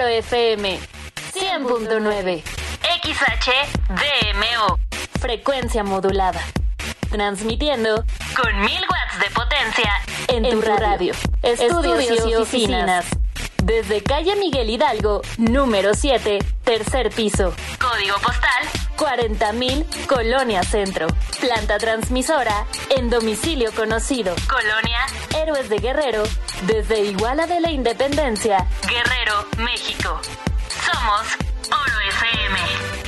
FM 100.9 XHDMO, frecuencia modulada, transmitiendo con 1000 watts de potencia en tu radio, estudios y oficinas. Desde calle Miguel Hidalgo, número 7, tercer piso. Código postal 40,000, Colonia Centro. Planta transmisora en domicilio conocido. Colonia Héroes de Guerrero, desde Iguala de la Independencia, Guerrero, México. Somos Oro FM.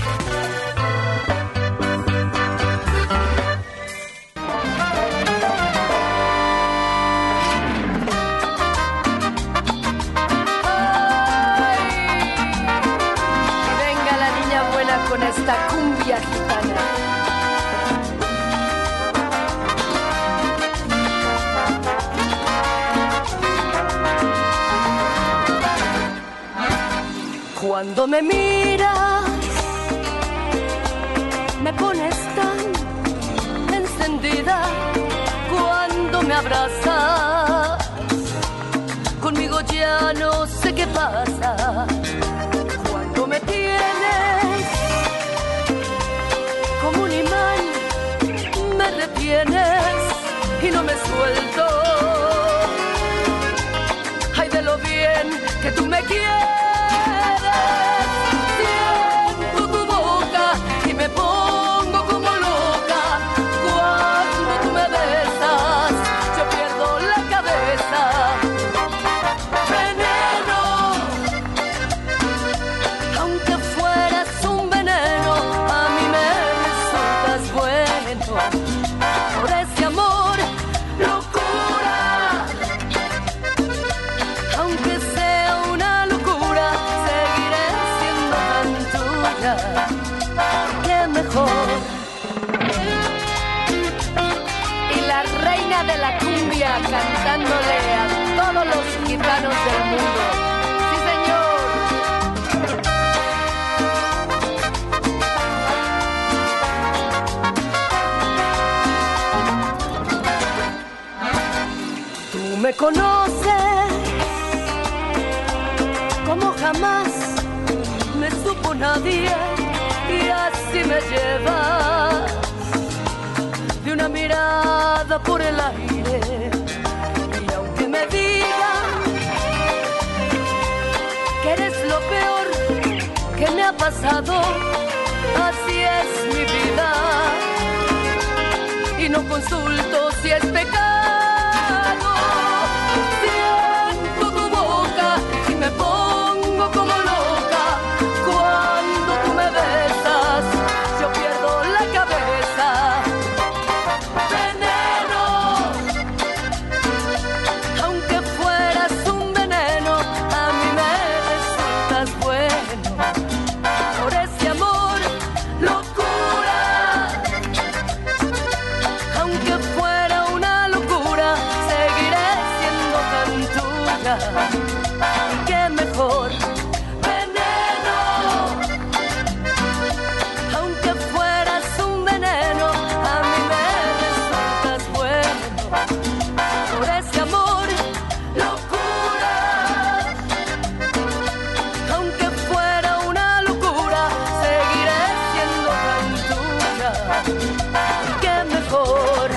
Con esta cumbia gitana. Cuando me miras, me pones tan encendida. Cuando me abrazas, conmigo ya no sé qué pasa. Cuando me tienes como un imán, me retienes y no me suelto. Ay, de lo bien que tú me quieres. Siento tu boca y me pongo como loca. Cuando tú me besas, yo pierdo la cabeza. Veneno, aunque fueras un veneno, a mí me resultas bueno. Por ese amor, locura, aunque sea una locura, seguiré siendo tan tuya. Qué mejor. Y la reina de la cumbia cantándole a todos los gitanos del mundo. Sí, señor. Tú me conoces como jamás me supo nadie, y así me llevas de una mirada por el aire. Y aunque me digan que eres lo peor que me ha pasado, así es mi vida y no consulto si es pecado. Siento tu boca y me pongo como loca. Cuando tú me besas, yo pierdo la cabeza. Veneno, aunque fueras un veneno, a mí me resultas bueno. Por ese amor, locura, aunque fuera una locura, seguiré siendo tan tuya. Qué mejor. Veneno, aunque fueras un veneno, a mí me resultas bueno. Por ese amor, locura, aunque fuera una locura, seguiré siendo tan tuya. Qué mejor.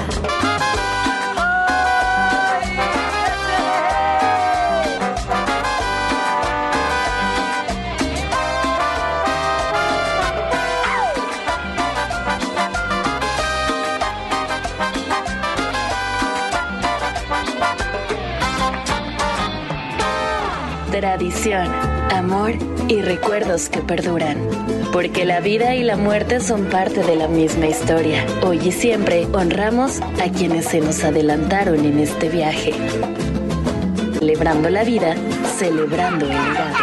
Ay, Tradición, amor y recuerdos que perduran. Porque la vida y la muerte son parte de la misma historia. Hoy y siempre honramos a quienes se nos adelantaron en este viaje. Celebrando la vida, celebrando el legado.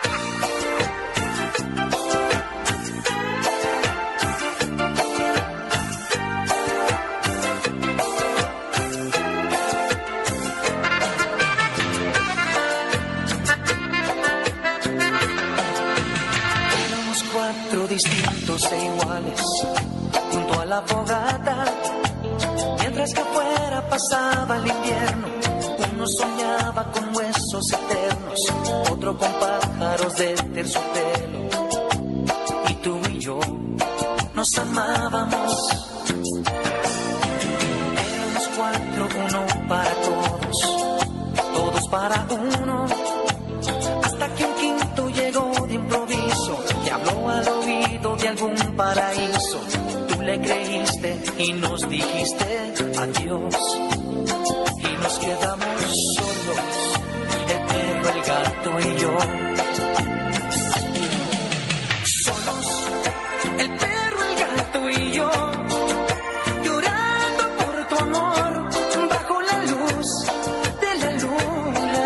distintos e iguales junto a la fogata. Mientras que afuera pasaba el invierno, uno soñaba con huesos besos eternos, otro con pájaros de terciopelo. Y tú y yo nos amábamos. Éramos cuatro, uno para todos, todos para uno. Hasta que un quinto llegó de improviso y habló al oído de algún paraíso. Tú le creíste y nos dijiste adiós. Y nos quedamos solos, el perro, el gato y yo. Solos, el perro, el gato y yo, llorando por tu amor, bajo la luz de la luna.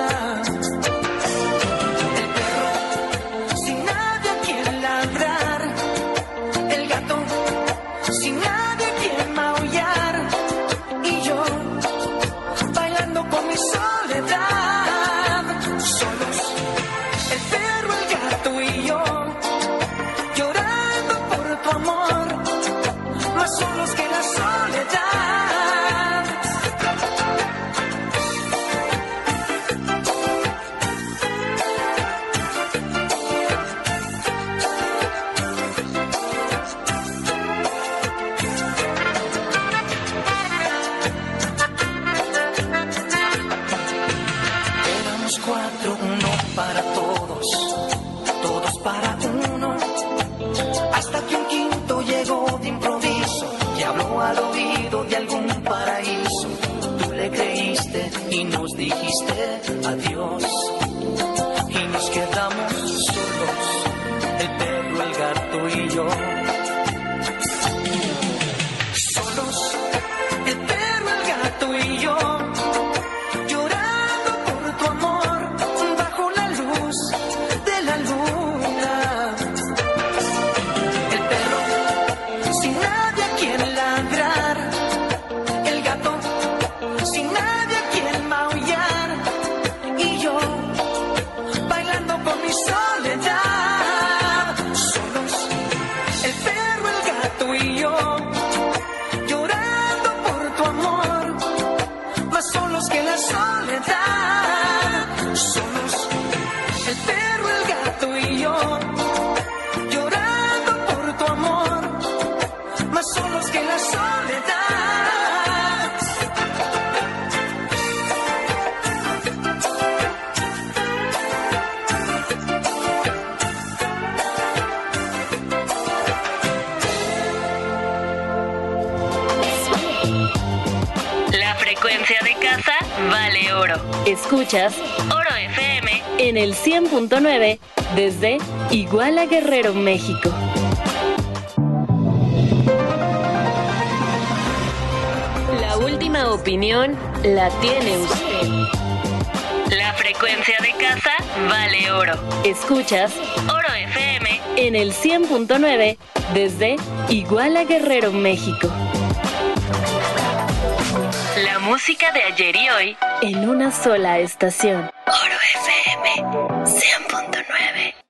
El perro, sin nadie a quien ladrar. El gato, sin nadie a quien maullar. Y yo, bailando con mi soledad. Solos, el perro, el gato y yo, llorando por tu amor, más solos que la soledad. Éramos cuatro, uno para todos, todos para uno. Hasta que un quinto llegó de improviso y habló al oído de algún paraíso. Tú le creíste y nos dijiste adiós. Y nos quedamos solos, el perro, el gato y yo. Solos, el perro, el gato y yo, llorando por tu amor, bajo la luz de la luna. El perro, sin nadie a quien ladrar. El gato, sin nadie a quien maullar. Y yo, bailando con mi soledad. Solos, el perro, el gato y yo, llorando por tu amor, más solos que la soledad. Solos, el perro, el gato y yo, llorando por tu amor, más solos que la soledad. La frecuencia de casa vale oro. Escuchas Oro FM en el 100.9 desde Iguala Guerrero, México. La última opinión la tiene usted. La frecuencia de casa vale oro. Escuchas Oro FM en el 100.9 desde Iguala Guerrero, México. La música de ayer y hoy en una sola estación. Oro FM 100.9.